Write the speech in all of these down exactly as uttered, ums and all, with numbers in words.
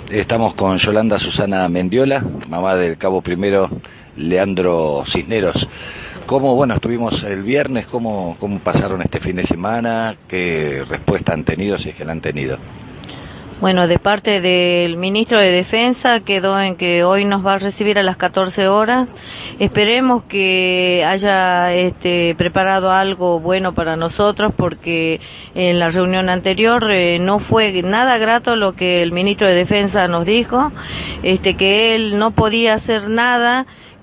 Estamos con Yolanda Susana Mendiola, mamá del cabo primero Leandro Cisneros. ¿Cómo, bueno, estuvimos el viernes, cómo, cómo pasaron este fin de semana? ¿Qué respuesta han tenido, si es que la han tenido? Bueno, de parte del ministro de Defensa quedó en que hoy nos va a recibir a las catorce horas. Esperemos que haya este, preparado algo bueno para nosotros, porque en la reunión anterior eh, no fue nada grato lo que el ministro de Defensa nos dijo, este, que él no podía hacer nada,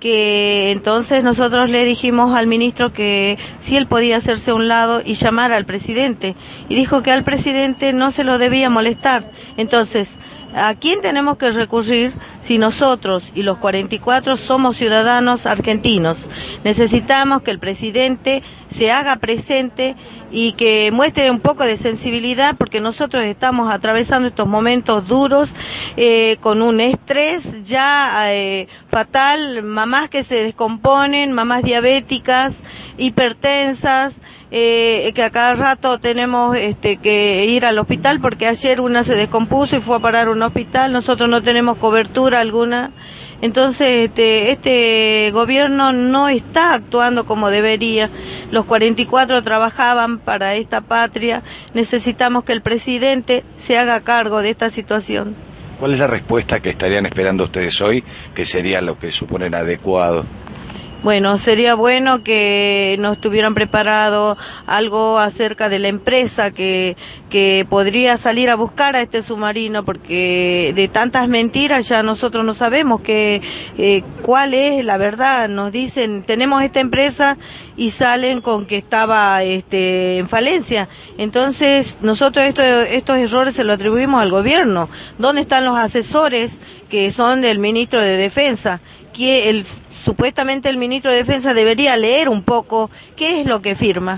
que entonces nosotros le dijimos al ministro que si él podía hacerse a un lado y llamar al presidente, y dijo que al presidente no se lo debía molestar. Entonces, ¿a quién tenemos que recurrir si nosotros y los cuarenta y cuatro somos ciudadanos argentinos? Necesitamos que el presidente se haga presente y que muestre un poco de sensibilidad, porque nosotros estamos atravesando estos momentos duros, eh, con un estrés ya eh, fatal, mamás que se descomponen, mamás diabéticas, hipertensas, eh, que a cada rato tenemos este, que ir al hospital, porque ayer una se descompuso y fue a parar a un hospital, nosotros no tenemos cobertura alguna. Entonces este, este gobierno no está actuando como debería. Los cuarenta y cuatro trabajaban para esta patria, necesitamos que el presidente se haga cargo de esta situación. ¿Cuál es la respuesta que estarían esperando ustedes hoy, que sería lo que suponen adecuado? Bueno, sería bueno que nos tuvieran preparado algo acerca de la empresa que, que podría salir a buscar a este submarino, porque de tantas mentiras ya nosotros no sabemos que, eh, cuál es la verdad. Nos dicen, tenemos esta empresa, y salen con que estaba este, en falencia. Entonces, nosotros esto, estos errores se los atribuimos al gobierno. ¿Dónde están los asesores que son del ministro de Defensa? Que el, supuestamente el ministro de Defensa debería leer un poco qué es lo que firma.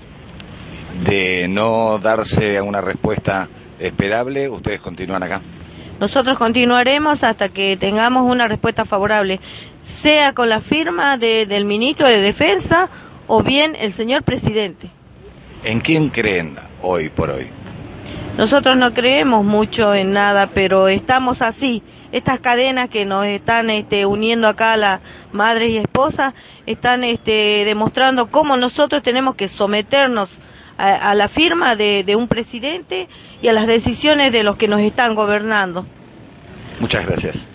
De no darse una respuesta esperable, ustedes continúan acá. Nosotros continuaremos hasta que tengamos una respuesta favorable, sea con la firma de, del ministro de Defensa o bien el señor presidente. ¿En quién creen hoy por hoy? Nosotros no creemos mucho en nada, pero estamos así. Estas cadenas que nos están este, uniendo acá, las madres y esposas, están este, demostrando cómo nosotros tenemos que someternos a, a la firma de, de un presidente y a las decisiones de los que nos están gobernando. Muchas gracias.